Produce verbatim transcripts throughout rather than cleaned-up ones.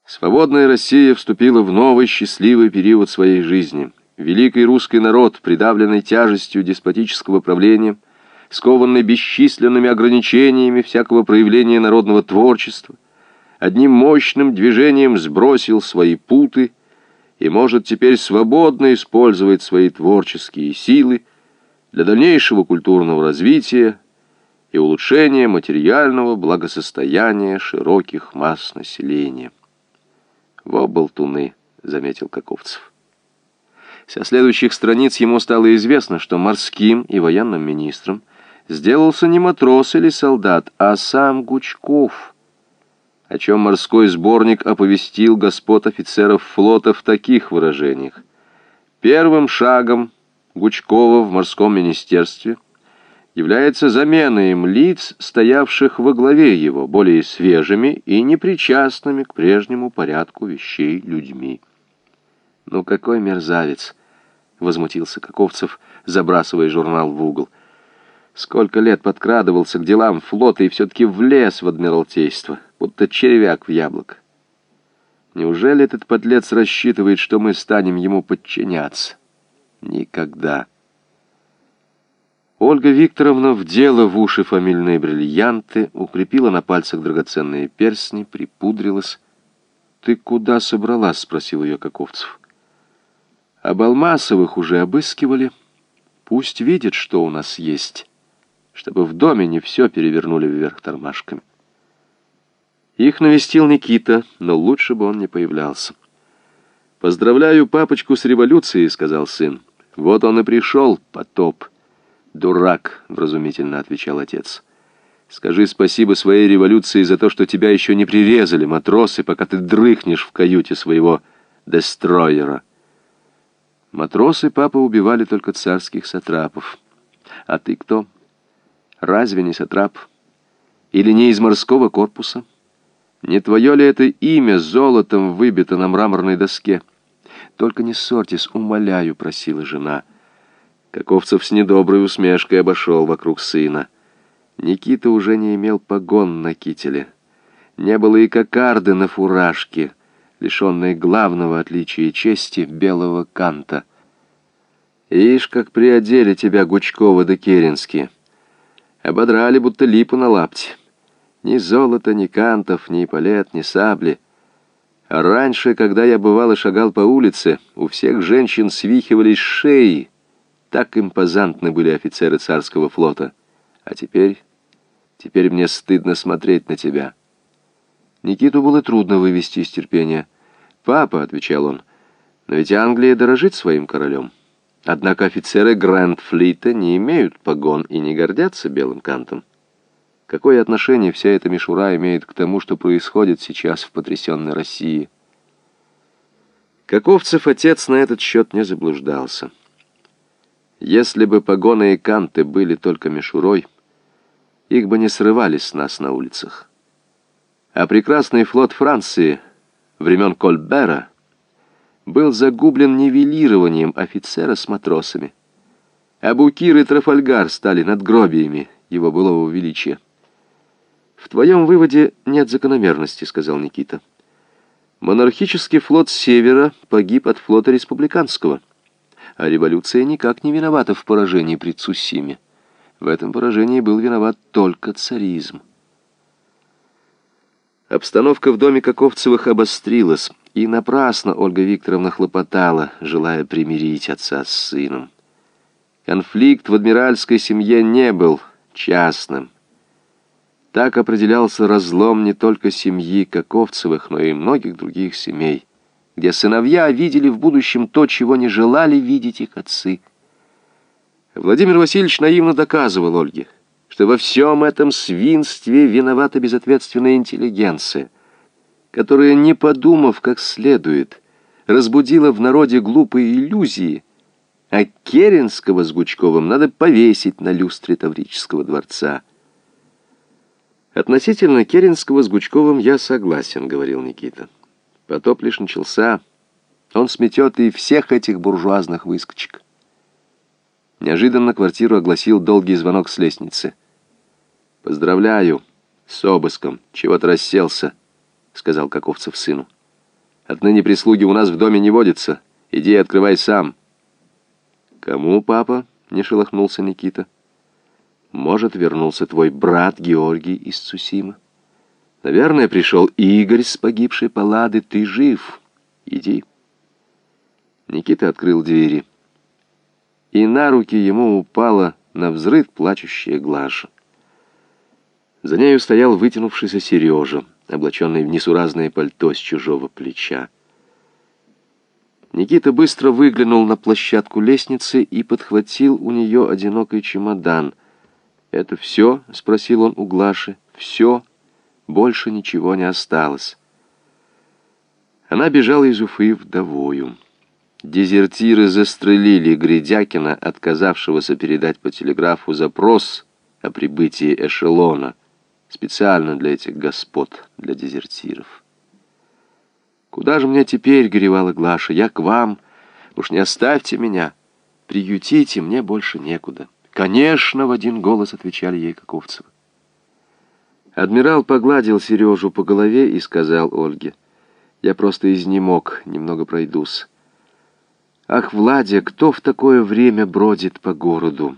Свободная Россия вступила в новый счастливый период своей жизни. Великий русский народ, придавленный тяжестью деспотического правления, скованный бесчисленными ограничениями всякого проявления народного творчества, одним мощным движением сбросил свои путы и может теперь свободно использовать свои творческие силы для дальнейшего культурного развития и улучшения материального благосостояния широких масс населения. «Во болтуны», — заметил Каковцев. Со следующих страниц ему стало известно, что морским и военным министром сделался не матрос или солдат, а сам Гучков, о чем морской сборник оповестил господ офицеров флота в таких выражениях. Первым шагом Гучкова в морском министерстве является замена им лиц, стоявших во главе его, более свежими и непричастными к прежнему порядку вещей людьми. «Ну какой мерзавец!» — возмутился Каковцев, забрасывая журнал в угол. «Сколько лет подкрадывался к делам флота и все-таки влез в адмиралтейство, будто червяк в яблоко. Неужели этот подлец рассчитывает, что мы станем ему подчиняться? Никогда!» Ольга Викторовна вдела в уши фамильные бриллианты, укрепила на пальцах драгоценные перстни, припудрилась. «Ты куда собралась?» — спросил ее Каковцев. «Об Алмасовых уже обыскивали. Пусть видят, что у нас есть, чтобы в доме не все перевернули вверх тормашками». Их навестил Никита, но лучше бы он не появлялся. «Поздравляю папочку с революцией», — сказал сын. «Вот он и пришел, потоп». «Дурак», — вразумительно отвечал отец. «Скажи спасибо своей революции за то, что тебя еще не прирезали матросы, пока ты дрыхнешь в каюте своего дестройера». Матросы папа убивали только царских сатрапов. А ты кто? Разве не сатрап? Или не из морского корпуса? Не твое ли это имя золотом выбито на мраморной доске? Только не ссорьтесь, умоляю, просила жена. Каковцев с недоброй усмешкой обошел вокруг сына. Никита уже не имел погон на кителе. Не было и кокарды на фуражке, лишенной главного отличия чести белого канта. Ишь, как приодели тебя Гучкова да Керенские. Ободрали, будто липу на лапте. Ни золота, ни кантов, ни палет, ни сабли. А раньше, когда я бывало шагал по улице, у всех женщин свихивались шеи. Так импозантны были офицеры царского флота. А теперь... Теперь мне стыдно смотреть на тебя». Никиту было трудно вывести из терпения. «Папа», — отвечал он, — «но ведь Англия дорожит своим королем. Однако офицеры Гранд-флита не имеют погон и не гордятся белым кантом. Какое отношение вся эта мишура имеет к тому, что происходит сейчас в потрясенной России?» Каковцев отец на этот счет не заблуждался. Если бы погоны и канты были только мишурой, их бы не срывали с нас на улицах. А прекрасный флот Франции времен Кольбера был загублен нивелированием офицера с матросами. А Букир и Трафальгар стали надгробиями его былого величия. «В твоем выводе нет закономерности», — сказал Никита. «Монархический флот Севера погиб от флота республиканского, а революция никак не виновата в поражении при Цусиме. В этом поражении был виноват только царизм». Обстановка в доме Каковцевых обострилась, и напрасно Ольга Викторовна хлопотала, желая примирить отца с сыном. Конфликт в адмиральской семье не был частным. Так определялся разлом не только семьи Каковцевых, но и многих других семей, где сыновья видели в будущем то, чего не желали видеть их отцы. Владимир Васильевич наивно доказывал Ольге, что во всем этом свинстве виновата безответственная интеллигенция, которая, не подумав как следует, разбудила в народе глупые иллюзии, а Керенского с Гучковым надо повесить на люстре Таврического дворца. «Относительно Керенского с Гучковым я согласен», — говорил Никита. «Потоп лишь начался. Он сметет и всех этих буржуазных выскочек». Неожиданно квартиру огласил долгий звонок с лестницы. «Поздравляю с обыском. Чего-то расселся», — сказал Каковцев сыну. Отныне прислуги у нас в доме не водится. Иди и открывай сам». «Кому, папа?» — не шелохнулся Никита. «Может, вернулся твой брат Георгий из Цусимы. Наверное, пришел Игорь с погибшей Паллады. Ты жив. Иди». Никита открыл двери. И на руки ему упала навзрыд плачущая Глаша. За нею стоял вытянувшийся Сережа, облаченный в несуразное пальто с чужого плеча. Никита быстро выглянул на площадку лестницы и подхватил у нее одинокий чемодан. «Это все?» — спросил он у Глаши. «Все. Больше ничего не осталось». Она бежала из Уфы вдовою. Дезертиры застрелили Гридякина, отказавшегося передать по телеграфу запрос о прибытии эшелона, специально для этих господ, для дезертиров. «Куда же мне теперь?» — горевала Глаша. «Я к вам. Уж не оставьте меня. Приютите, мне больше некуда». «Конечно!» — в один голос отвечали ей Каковцевы. Адмирал погладил Сережу по голове и сказал Ольге: «Я просто изнемог, немного пройдусь». «Ах, Владя, кто в такое время бродит по городу?»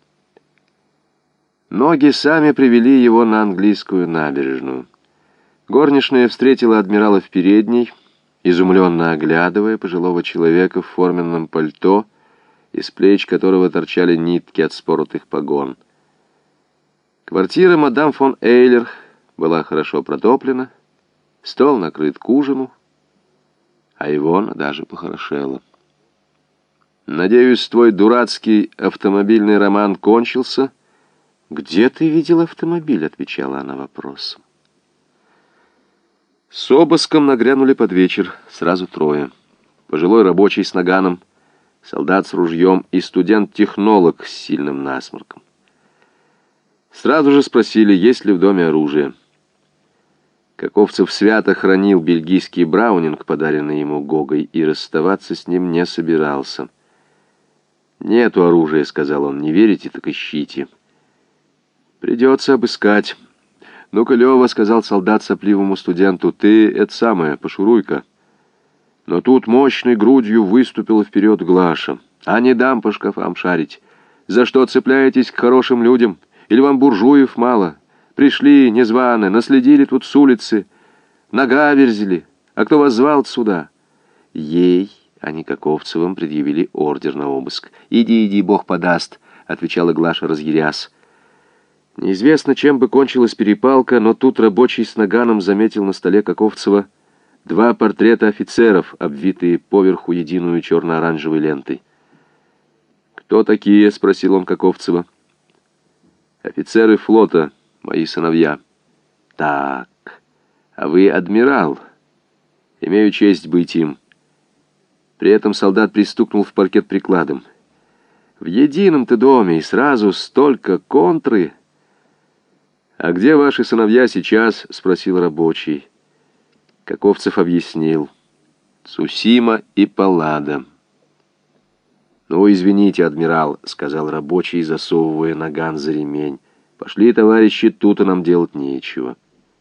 Ноги сами привели его на английскую набережную. Горничная встретила адмирала в передней, изумленно оглядывая пожилого человека в форменном пальто, из плеч которого торчали нитки от споротых погон. Квартира мадам фон Эйлер была хорошо протоплена, стол накрыт к ужину, а Ивона даже похорошела. «Надеюсь, твой дурацкий автомобильный роман кончился?» «Где ты видел автомобиль?» — отвечала она вопросом. С обыском нагрянули под вечер сразу трое. Пожилой рабочий с наганом, солдат с ружьем и студент-технолог с сильным насморком. Сразу же спросили, есть ли в доме оружие. Каковцев свято хранил бельгийский браунинг, подаренный ему Гогой, и расставаться с ним не собирался. «Нету оружия», — сказал он, — «не верите, так ищите». «Придется обыскать». «Ну-ка, Лёва», — сказал солдат сопливому студенту, — «ты, это самое, пошуруй-ка». Но тут мощной грудью выступила вперед Глаша. «А не дам по шкафам шарить. За что цепляетесь к хорошим людям? Или вам буржуев мало? Пришли, незваные, наследили тут с улицы, нагаверзили. А кто вас звал сюда?» Ей, а не Каковцевым, предъявили ордер на обыск. «Иди, иди, Бог подаст», — отвечала Глаша, разъярясь. Неизвестно, чем бы кончилась перепалка, но тут рабочий с наганом заметил на столе Каковцева два портрета офицеров, обвитые поверху единую черно-оранжевой лентой. «Кто такие?» — спросил он Каковцева. «Офицеры флота, мои сыновья». «Так, а вы адмирал. Имею честь быть им». При этом солдат пристукнул в паркет прикладом. «В едином-то доме и сразу столько контры». «А где ваши сыновья сейчас?» — спросил рабочий. Каковцев объяснил. «Цусима и Паллада». «Ну, извините, адмирал», — сказал рабочий, засовывая наган за ремень. «Пошли, товарищи, тут и нам делать нечего».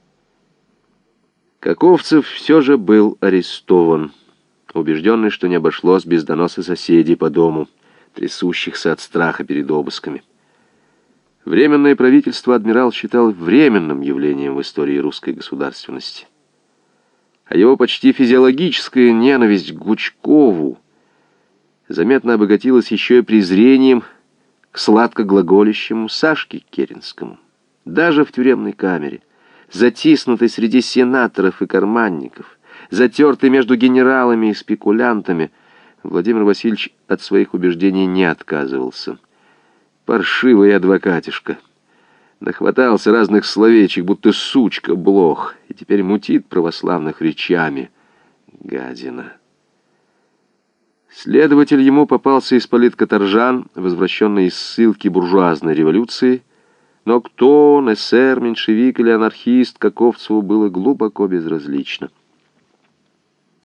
Каковцев все же был арестован, убежденный, что не обошлось без доноса соседей по дому, трясущихся от страха перед обысками. Временное правительство адмирал считал временным явлением в истории русской государственности. А его почти физиологическая ненависть к Гучкову заметно обогатилась еще и презрением к сладко глаголящему Сашке Керенскому. Даже в тюремной камере, затиснутый среди сенаторов и карманников, затертый между генералами и спекулянтами, Владимир Васильевич от своих убеждений не отказывался. Паршивый адвокатишка. Нахватался разных словечек, будто сучка блох, и теперь мутит православных речами. Гадина. Следователь ему попался исполит Каторжан, возвращенный из ссылки буржуазной революции, но кто он, эсер, меньшевик или анархист, Каковцеву было глубоко безразлично.